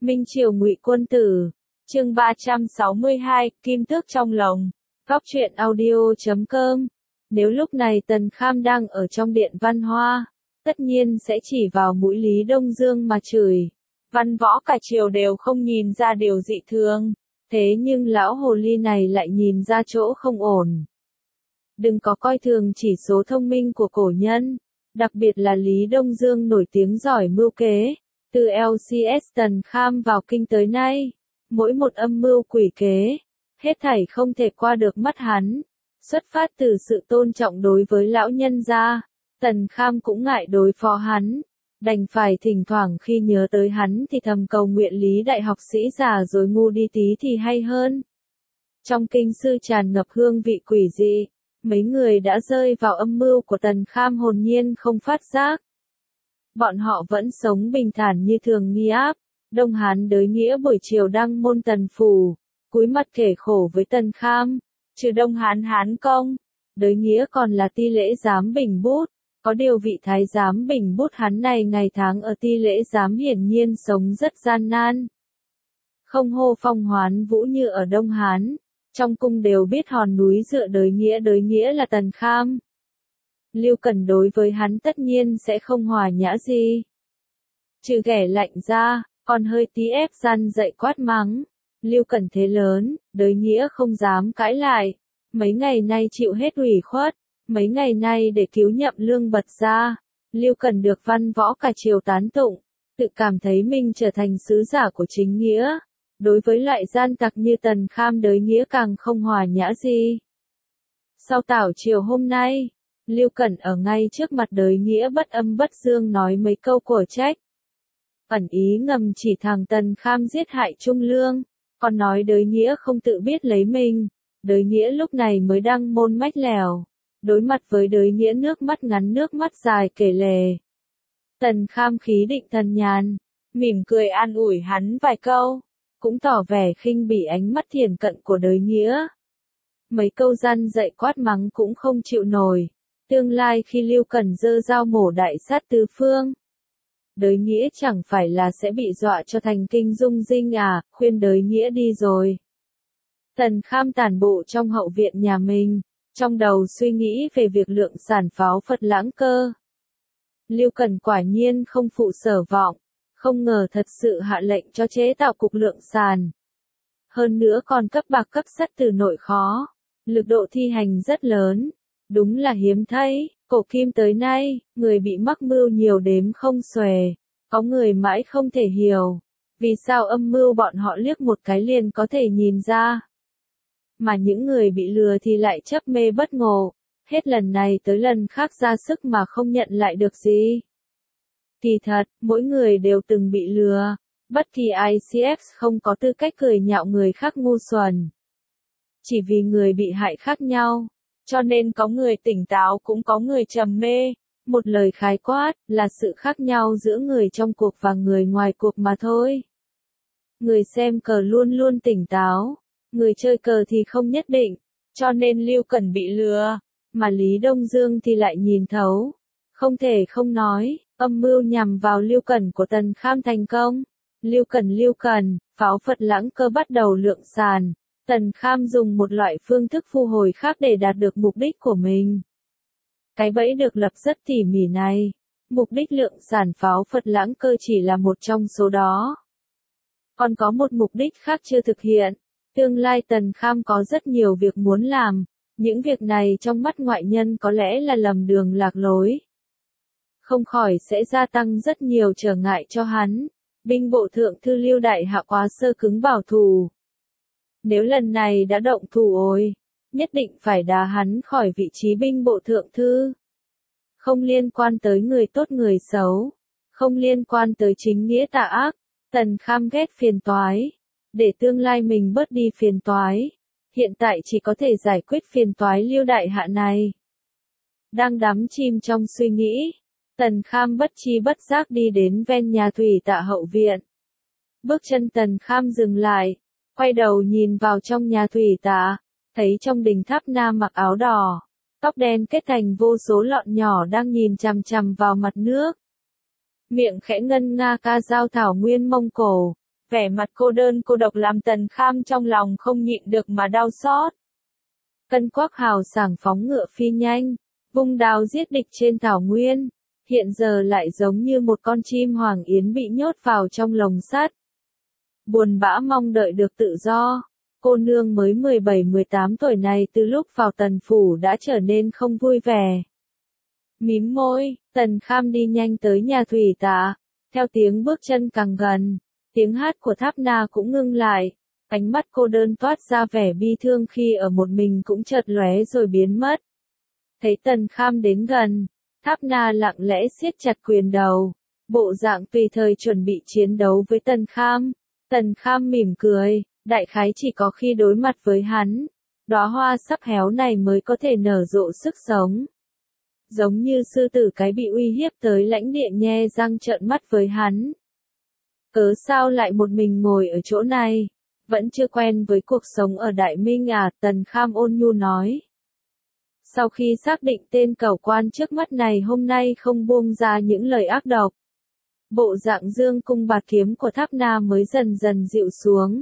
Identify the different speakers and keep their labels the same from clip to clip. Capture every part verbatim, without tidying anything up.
Speaker 1: Minh Triều Ngụy Quân Tử, chương ba trăm sáu mươi hai, Kim Tước trong lồng. Góc truyện audio chấm com. Nếu lúc này Tần Kham đang ở trong điện văn hoa, tất nhiên sẽ chỉ vào mũi Lý Đông Dương mà chửi. Văn võ cả triều đều không nhìn ra điều dị thường, thế nhưng lão hồ ly này lại nhìn ra chỗ không ổn. Đừng có coi thường chỉ số thông minh của cổ nhân, đặc biệt là Lý Đông Dương nổi tiếng giỏi mưu kế. Từ lờ xê ét Tần Kham vào kinh tới nay, mỗi một âm mưu quỷ kế, hết thảy không thể qua được mắt hắn. Xuất phát từ sự tôn trọng đối với lão nhân gia, Tần Kham cũng ngại đối phó hắn, đành phải thỉnh thoảng khi nhớ tới hắn thì thầm cầu nguyện Lý đại học sĩ già rồi ngu đi tí thì hay hơn. Trong kinh sư tràn ngập hương vị quỷ dị, mấy người đã rơi vào âm mưu của Tần Kham hồn nhiên không phát giác. Bọn họ vẫn sống bình thản như thường nghi áp. Đông Hán đới nghĩa buổi chiều đăng môn Tần phủ, cúi mặt kể khổ với Tần Kham. Trừ Đông Hán Hán công, đới nghĩa còn là ti lễ giám Bình Bút. Có điều vị thái giám Bình Bút hắn này ngày tháng ở ti lễ giám hiển nhiên sống rất gian nan. Không hô phong hoán vũ như ở Đông Hán, trong cung đều biết hòn núi dựa đới nghĩa đới nghĩa là Tần Kham. Lưu Cần đối với hắn tất nhiên sẽ không hòa nhã gì. Trừ ghẻ lạnh ra, còn hơi tí ép gian dậy quát mắng. Lưu Cần thế lớn, đới nghĩa không dám cãi lại. Mấy ngày nay chịu hết ủy khuất, mấy ngày nay để cứu Nhậm Lương bật ra. Lưu Cần được văn võ cả triều tán tụng, tự cảm thấy mình trở thành sứ giả của chính nghĩa. Đối với loại gian tặc như Tần Kham đới nghĩa càng không hòa nhã gì. Sau tảo chiều hôm nay, Lưu Cẩn ở ngay trước mặt đới nghĩa bất âm bất dương nói mấy câu của trách. Ẩn ý ngầm chỉ thằng Tần Kham giết hại Trung Lương, còn nói đới nghĩa không tự biết lấy mình. Đới nghĩa lúc này mới đăng môn mách lèo, đối mặt với đới nghĩa nước mắt ngắn nước mắt dài kể lể. Tần Kham khí định thần nhàn, mỉm cười an ủi hắn vài câu, cũng tỏ vẻ khinh bỉ ánh mắt thiển cận của đới nghĩa. Mấy câu gian dạy quát mắng cũng không chịu nổi. Tương lai khi Lưu Cần giơ dao mổ đại sát tứ phương, đới nghĩa chẳng phải là sẽ bị dọa cho thành kinh dung dinh à, khuyên đới nghĩa đi rồi. Tần Kham tản bộ trong hậu viện nhà mình, trong đầu suy nghĩ về việc lượng sản pháo Phật Lãng Cơ. Lưu Cần quả nhiên không phụ sở vọng, không ngờ thật sự hạ lệnh cho chế tạo cục lượng sàn. Hơn nữa còn cấp bạc cấp sắt từ nội khó, lực độ thi hành rất lớn. Đúng là hiếm thấy, cổ kim tới nay, người bị mắc mưu nhiều đếm không xuể, có người mãi không thể hiểu, vì sao âm mưu bọn họ liếc một cái liền có thể nhìn ra. Mà những người bị lừa thì lại chấp mê bất ngộ, hết lần này tới lần khác ra sức mà không nhận lại được gì. Kỳ thật, mỗi người đều từng bị lừa, bất kỳ i xê ép không có tư cách cười nhạo người khác ngu xuẩn. Chỉ vì người bị hại khác nhau. Cho nên có người tỉnh táo cũng có người trầm mê, một lời khái quát là sự khác nhau giữa người trong cuộc và người ngoài cuộc mà thôi. Người xem cờ luôn luôn tỉnh táo, người chơi cờ thì không nhất định, cho nên Lưu Cần bị lừa, mà Lý Đông Dương thì lại nhìn thấu. Không thể không nói, âm mưu nhằm vào Lưu Cần của Tần Kham thành công. Lưu Cần Lưu Cần, pháo Phật Lãng Cơ bắt đầu lượng sàn. Tần Kham dùng một loại phương thức thu hồi khác để đạt được mục đích của mình. Cái bẫy được lập rất tỉ mỉ này, mục đích lượng sản pháo Phật Lãng Cơ chỉ là một trong số đó. Còn có một mục đích khác chưa thực hiện, tương lai Tần Kham có rất nhiều việc muốn làm, những việc này trong mắt ngoại nhân có lẽ là lầm đường lạc lối. Không khỏi sẽ gia tăng rất nhiều trở ngại cho hắn, binh bộ thượng thư Lưu Đại Hạ quá sơ cứng bảo thủ. Nếu lần này đã động thủ ôi, nhất định phải đá hắn khỏi vị trí binh bộ thượng thư. Không liên quan tới người tốt người xấu, không liên quan tới chính nghĩa tà ác, Tần Kham ghét phiền toái. Để tương lai mình bớt đi phiền toái, hiện tại chỉ có thể giải quyết phiền toái Lưu Đại Hạ này. Đang đắm chìm trong suy nghĩ, Tần Kham bất chi bất giác đi đến ven nhà Thủy Tạ hậu viện. Bước chân Tần Kham dừng lại. Quay đầu nhìn vào trong nhà Thủy Tạ, thấy trong đình tháp nam mặc áo đỏ, tóc đen kết thành vô số lọn nhỏ đang nhìn chằm chằm vào mặt nước. Miệng khẽ ngân nga ca dao thảo nguyên Mông Cổ, Vẻ mặt cô đơn cô độc làm Tần Kham trong lòng không nhịn được mà đau xót. Cân Quắc hào sảng phóng ngựa phi nhanh, vung đao giết địch trên thảo nguyên, hiện giờ lại giống như một con chim hoàng yến bị nhốt vào trong lồng sắt. Buồn bã mong đợi được tự do, cô nương mới mười bảy mười tám tuổi này từ lúc vào Tần phủ đã trở nên không vui vẻ. Mím môi, Tần Kham đi nhanh tới nhà thủy tạ, theo tiếng bước chân càng gần, tiếng hát của Tháp Na cũng ngưng lại, ánh mắt cô đơn toát ra vẻ bi thương khi ở một mình cũng chợt lóe rồi biến mất. Thấy Tần Kham đến gần, Tháp Na lặng lẽ siết chặt quyền đầu, bộ dạng tùy thời chuẩn bị chiến đấu với Tần Kham. Tần Kham mỉm cười, đại khái chỉ có khi đối mặt với hắn, đóa hoa sắp héo này mới có thể nở rộ sức sống. Giống như sư tử cái bị uy hiếp tới lãnh địa nhe răng trợn mắt với hắn. Cớ sao lại một mình ngồi ở chỗ này? Vẫn chưa quen với cuộc sống ở Đại Minh à? Tần Kham ôn nhu nói. Sau khi xác định tên cẩu quan trước mắt này hôm nay không buông ra những lời ác độc, bộ dạng dương cung bạt kiếm của Tháp Na mới dần dần dịu xuống.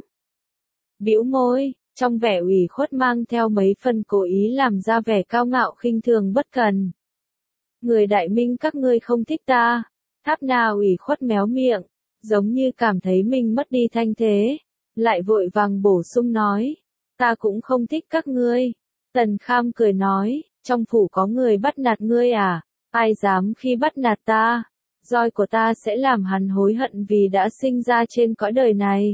Speaker 1: Bĩu môi, trong vẻ ủy khuất mang theo mấy phần cố ý làm ra vẻ cao ngạo khinh thường bất cần. Người Đại Minh các ngươi không thích ta. Tháp Na ủy khuất méo miệng, giống như cảm thấy mình mất đi thanh thế, lại vội vàng bổ sung nói, ta cũng không thích các ngươi. Tần Kham cười nói, trong phủ có người bắt nạt ngươi à? Ai dám khi bắt nạt ta? Roi của ta sẽ làm hắn hối hận vì đã sinh ra trên cõi đời này.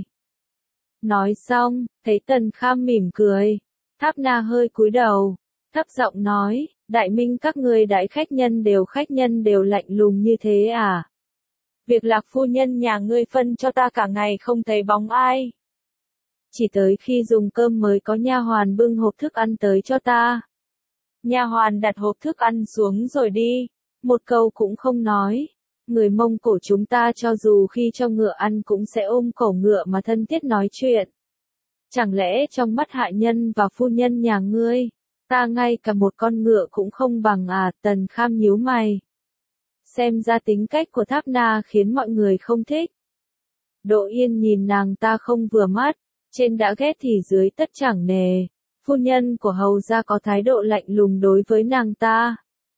Speaker 1: Nói xong, thấy Tần Kham mỉm cười, Tháp Na hơi cúi đầu, thấp giọng nói, Đại Minh các ngươi đãi khách nhân đều khách nhân đều lạnh lùng như thế à? Việc Lạc phu nhân nhà ngươi phân cho ta cả ngày không thấy bóng ai. Chỉ tới khi dùng cơm mới có nha hoàn bưng hộp thức ăn tới cho ta. Nha hoàn đặt hộp thức ăn xuống rồi đi, một câu cũng không nói. Người Mông Cổ chúng ta cho dù khi cho ngựa ăn cũng sẽ ôm cổ ngựa mà thân thiết nói chuyện. Chẳng lẽ trong mắt hạ nhân và phu nhân nhà ngươi, ta ngay cả một con ngựa cũng không bằng à? Tần Kham nhíu mày. Xem ra tính cách của Tháp Na khiến mọi người không thích. Đỗ Yên nhìn nàng ta không vừa mắt, trên đã ghét thì dưới tất chẳng nề. Phu nhân của hầu gia có thái độ lạnh lùng đối với nàng ta.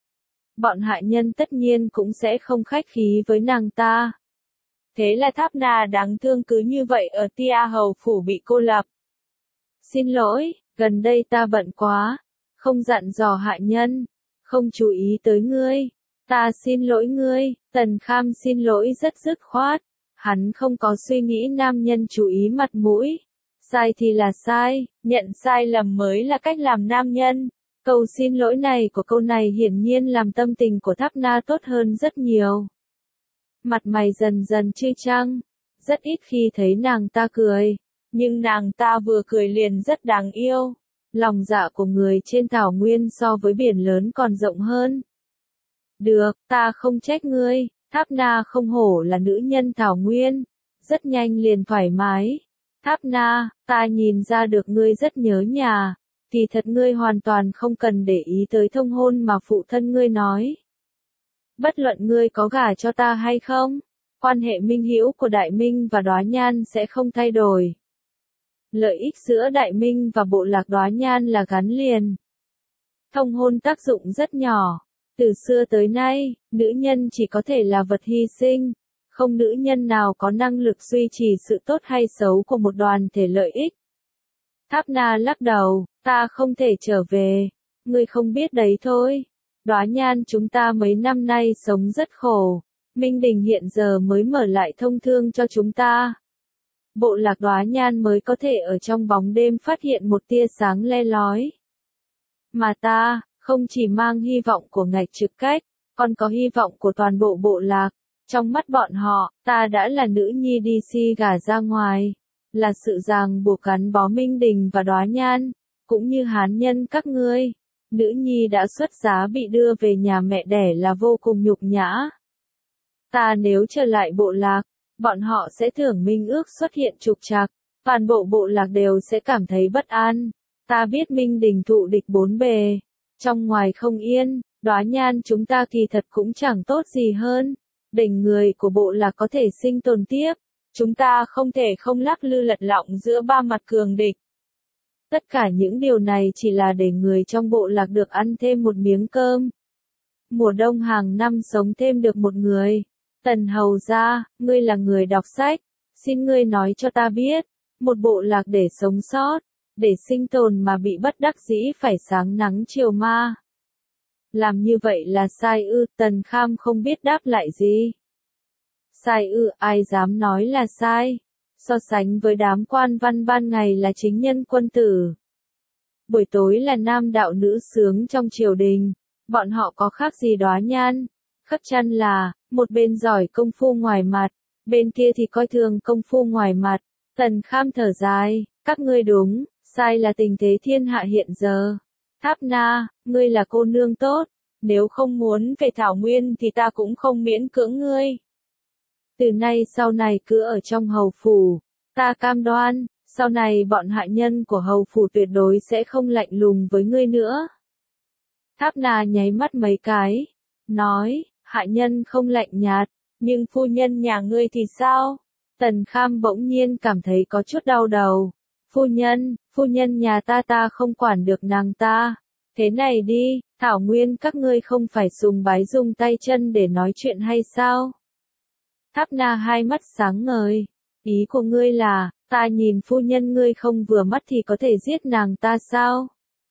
Speaker 1: Bọn hạ nhân tất nhiên cũng sẽ không khách khí với nàng ta. Thế là Tháp Na đáng thương cứ như vậy ở Tia Hầu phủ bị cô lập. Xin lỗi, gần đây ta bận quá, không dặn dò hạ nhân, không chú ý tới ngươi. Ta xin lỗi ngươi. Tần Kham xin lỗi rất dứt khoát. Hắn không có suy nghĩ nam nhân chú ý mặt mũi. Sai thì là sai, nhận sai lầm mới là cách làm nam nhân. Câu xin lỗi này của câu này hiển nhiên làm tâm tình của Tháp Na tốt hơn rất nhiều. Mặt mày dần dần tươi trăng, rất ít khi thấy nàng ta cười, nhưng nàng ta vừa cười liền rất đáng yêu. Lòng dạ của người trên thảo nguyên so với biển lớn còn rộng hơn. Được, ta không trách ngươi. Tháp Na không hổ là nữ nhân thảo nguyên, rất nhanh liền thoải mái. Tháp Na, ta nhìn ra được ngươi rất nhớ nhà, thì thật ngươi hoàn toàn không cần để ý tới thông hôn mà phụ thân ngươi nói. Bất luận ngươi có gả cho ta hay không, quan hệ minh hữu của Đại Minh và Đóa Nhan sẽ không thay đổi. Lợi ích giữa Đại Minh và bộ lạc Đóa Nhan là gắn liền. Thông hôn tác dụng rất nhỏ. Từ xưa tới nay, nữ nhân chỉ có thể là vật hy sinh, không nữ nhân nào có năng lực duy trì sự tốt hay xấu của một đoàn thể lợi ích. Tháp Na lắc đầu, ta không thể trở về, ngươi không biết đấy thôi. Đóa Nhan chúng ta mấy năm nay sống rất khổ, Minh Đình hiện giờ mới mở lại thông thương cho chúng ta. Bộ lạc Đóa Nhan mới có thể ở trong bóng đêm phát hiện một tia sáng le lói. Mà ta, không chỉ mang hy vọng của ngạch trực cách, còn có hy vọng của toàn bộ bộ lạc. Trong mắt bọn họ, ta đã là nữ nhi đi si gả ra ngoài, là sự ràng buộc gắn bó Minh Đình và Đóa Nhan, cũng như hán nhân các ngươi. Nữ nhi đã xuất giá bị đưa về nhà mẹ đẻ là vô cùng nhục nhã. Ta nếu trở lại bộ lạc, bọn họ sẽ tưởng minh ước xuất hiện trục trặc, toàn bộ bộ lạc đều sẽ cảm thấy bất an. Ta biết Minh Đình thụ địch bốn bề, trong ngoài không yên, Đóa Nhan chúng ta kỳ thật cũng chẳng tốt gì hơn. Đỉnh người của bộ lạc có thể sinh tồn tiếp, Chúng ta không thể không lắc lư lật lọng giữa ba mặt cường địch. Tất cả những điều này chỉ là để người trong bộ lạc được ăn thêm một miếng cơm. Mùa đông hàng năm sống thêm được một người. Tần hầu gia, ngươi là người đọc sách. Xin ngươi nói cho ta biết, một bộ lạc để sống sót, để sinh tồn mà bị bất đắc dĩ phải sáng nắng chiều ma. Làm như vậy là sai ư? Tần Kham không biết đáp lại gì. Sai ư? Ai dám nói là sai? So sánh với đám quan văn ban ngày là chính nhân quân tử, buổi tối là nam đạo nữ sướng trong triều đình, bọn họ có khác gì Đóa Nhan, Khất Chân là, một bên giỏi công phu ngoài mặt, bên kia thì coi thường công phu ngoài mặt. Tần Kham thở dài, các ngươi đúng, sai là tình thế thiên hạ hiện giờ. Tháp Na, ngươi là cô nương tốt, nếu không muốn về Thảo Nguyên thì ta cũng không miễn cưỡng ngươi. Từ nay sau này cứ ở trong hầu phủ, ta cam đoan, sau này bọn hạ nhân của hầu phủ tuyệt đối sẽ không lạnh lùng với ngươi nữa. Tháp Na nháy mắt mấy cái, nói, hạ nhân không lạnh nhạt, nhưng phu nhân nhà ngươi thì sao? Tần Kham bỗng nhiên cảm thấy có chút đau đầu. Phu nhân, phu nhân nhà ta ta không quản được nàng ta. Thế này đi, Thảo Nguyên các ngươi không phải sùng bái dùng tay chân để nói chuyện hay sao? Tháp Na hai mắt sáng ngời. Ý của ngươi là, ta nhìn phu nhân ngươi không vừa mắt thì có thể giết nàng ta sao?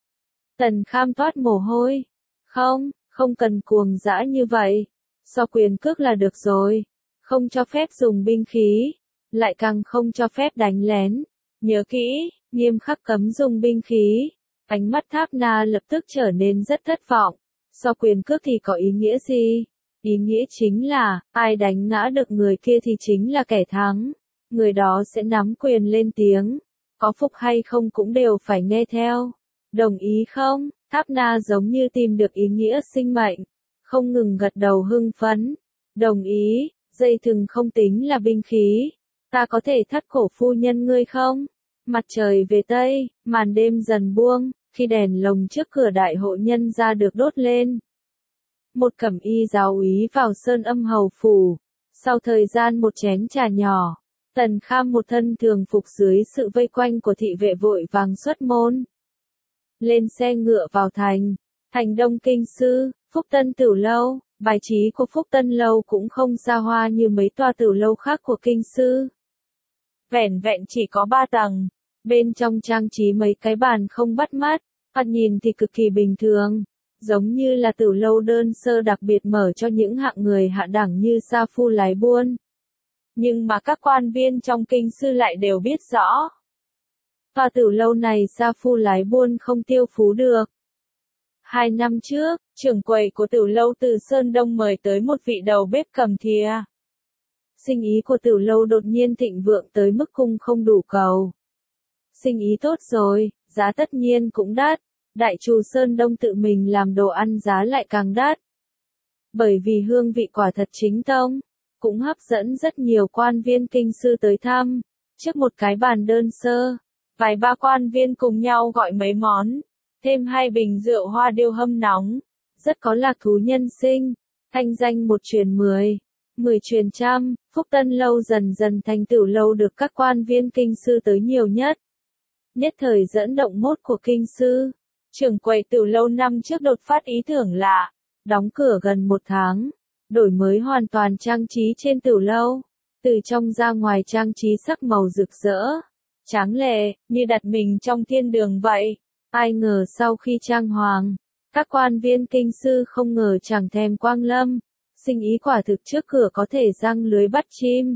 Speaker 1: Tần Kham toát mồ hôi. Không, không cần cuồng dã như vậy. So quyền cước là được rồi. Không cho phép dùng binh khí. Lại càng không cho phép đánh lén. Nhớ kỹ, nghiêm khắc cấm dùng binh khí. Ánh mắt Tháp Na lập tức trở nên rất thất vọng. So quyền cước thì có ý nghĩa gì? Ý nghĩa chính là, ai đánh ngã được người kia thì chính là kẻ thắng. Người đó sẽ nắm quyền lên tiếng. Có phục hay không cũng đều phải nghe theo. Đồng ý không? Tháp Na giống như tìm được ý nghĩa sinh mệnh. Không ngừng gật đầu hưng phấn. Đồng ý, dây thừng không tính là binh khí. Ta có thể thắt cổ phu nhân ngươi không? Mặt trời về Tây, màn đêm dần buông, khi đèn lồng trước cửa đại hộ nhân ra được đốt lên. Một cẩm y giáo úy vào Sơn Âm hầu phủ. Sau thời gian một chén trà nhỏ, Tần Kham một thân thường phục dưới sự vây quanh của thị vệ vội vàng xuất môn. Lên xe ngựa vào thành, thành Đông Kinh Sư, Phúc Tân Tửu Lâu. Bài trí của Phúc Tân Lâu cũng không xa hoa như mấy tòa tửu lâu khác của Kinh Sư. Vẻn vẹn chỉ có ba tầng, bên trong trang trí mấy cái bàn không bắt mắt, thoạt nhìn thì cực kỳ bình thường, giống như là tửu lâu đơn sơ đặc biệt mở cho những hạng người hạ đẳng như sa phu lái buôn. Nhưng mà các quan viên trong Kinh Sư lại đều biết rõ. Tòa tửu lâu này sa phu lái buôn không tiêu phú được. Hai năm trước, trưởng quầy của tửu lâu từ Sơn Đông mời tới một vị đầu bếp cầm thìa. Sinh ý của tửu lâu đột nhiên thịnh vượng tới mức cung không đủ cầu. Sinh ý tốt rồi, giá tất nhiên cũng đắt. Đại trù Sơn Đông tự mình làm đồ ăn giá lại càng đắt. Bởi vì hương vị quả thật chính tông, cũng hấp dẫn rất nhiều quan viên Kinh Sư tới thăm. Trước một cái bàn đơn sơ, vài ba quan viên cùng nhau gọi mấy món, thêm hai bình rượu hoa điêu hâm nóng, rất có lạc thú nhân sinh, thanh danh một truyền mười, mười truyền trăm, Phúc Tân Lâu dần dần thành tửu lâu được các quan viên Kinh Sư tới nhiều nhất. Nhất thời dẫn động mốt của Kinh Sư, trưởng quầy tửu lâu năm trước đột phát ý tưởng lạ, đóng cửa gần một tháng, đổi mới hoàn toàn trang trí trên tửu lâu, từ trong ra ngoài trang trí sắc màu rực rỡ, tráng lệ, như đặt mình trong thiên đường vậy. Ai ngờ sau khi trang hoàng, các quan viên Kinh Sư không ngờ chẳng thèm quang lâm, sinh ý quả thực trước cửa có thể giăng lưới bắt chim.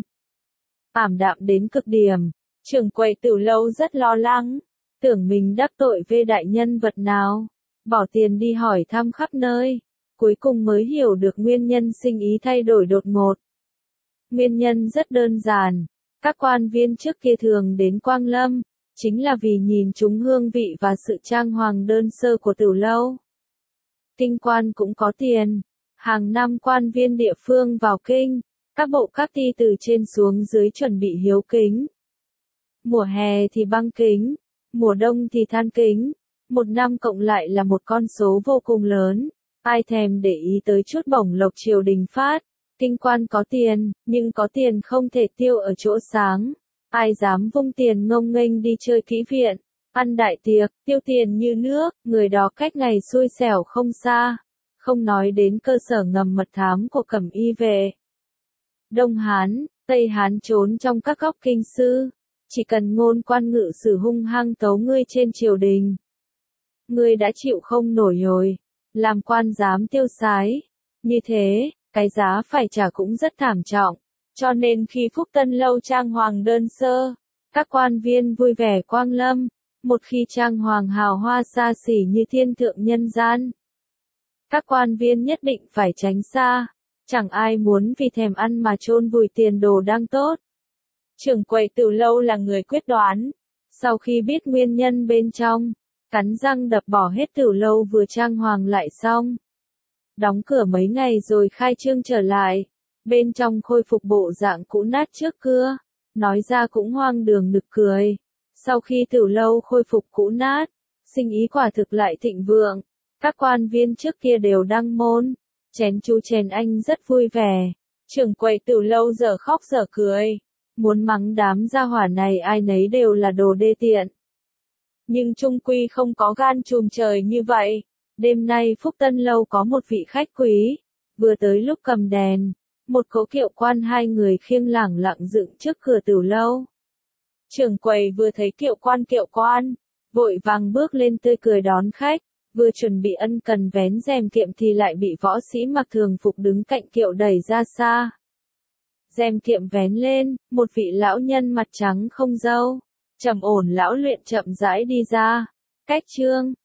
Speaker 1: Ảm đạm đến cực điểm, trưởng quầy tửu lâu rất lo lắng, tưởng mình đắc tội với đại nhân vật nào, bỏ tiền đi hỏi thăm khắp nơi, cuối cùng mới hiểu được nguyên nhân sinh ý thay đổi đột ngột. Nguyên nhân rất đơn giản, các quan viên trước kia thường đến quang lâm, chính là vì nhìn chúng hương vị và sự trang hoàng đơn sơ của tửu lâu. Kinh quan cũng có tiền, hàng năm quan viên địa phương vào kinh, các bộ các ty từ trên xuống dưới chuẩn bị hiếu kính. Mùa hè thì băng kính, mùa đông thì than kính, một năm cộng lại là một con số vô cùng lớn, ai thèm để ý tới chút bổng lộc triều đình phát, Kinh quan có tiền, nhưng có tiền không thể tiêu ở chỗ sáng. Ai dám vung tiền ngông nghênh đi chơi kỹ viện, ăn đại tiệc, tiêu tiền như nước, người đó cách ngày xui xẻo không xa. Không nói đến cơ sở ngầm mật thám của Cẩm Y về. Đông Hán, Tây Hán trốn trong các góc kinh sư. Chỉ cần ngôn quan ngự sử hung hăng tấu ngươi trên triều đình. Ngươi đã chịu không nổi rồi. Làm quan dám tiêu sái. Như thế, cái giá phải trả cũng rất thảm trọng. Cho nên khi Phúc Tân Lâu trang hoàng đơn sơ, các quan viên vui vẻ quang lâm. Một khi trang hoàng hào hoa xa xỉ như thiên thượng nhân gian, các quan viên nhất định phải tránh xa. Chẳng ai muốn vì thèm ăn mà chôn vùi tiền đồ đang tốt. Trưởng quầy Tử Lâu là người quyết đoán. Sau khi biết nguyên nhân bên trong, cắn răng đập bỏ hết Tử Lâu vừa trang hoàng lại xong. Đóng cửa mấy ngày rồi khai trương trở lại. Bên trong khôi phục bộ dạng cũ nát trước cưa. Nói ra cũng hoang đường nực cười. Sau khi Tử Lâu khôi phục cũ nát, sinh ý quả thực lại thịnh vượng. Các quan viên trước kia đều đăng môn. Chén chú chén anh rất vui vẻ. Trưởng quầy Tử Lâu giờ khóc giờ cười. Muốn mắng đám gia hỏa này ai nấy đều là đồ đê tiện. Nhưng trung quy không có gan trùm trời như vậy. Đêm nay Phúc Tân Lâu có một vị khách quý. Vừa tới lúc cầm đèn, một cỗ kiệu quan hai người khiêng lảng lặng dựng trước cửa Tử Lâu. Trưởng quầy vừa thấy kiệu quan kiệu quan, vội vàng bước lên tươi cười đón khách. Vừa chuẩn bị ân cần vén rèm kiệu thì lại bị võ sĩ mặc thường phục đứng cạnh kiệu đẩy ra xa. Rèm kiệu vén lên, một vị lão nhân mặt trắng không râu, trầm ổn lão luyện chậm rãi đi ra. Cách trương,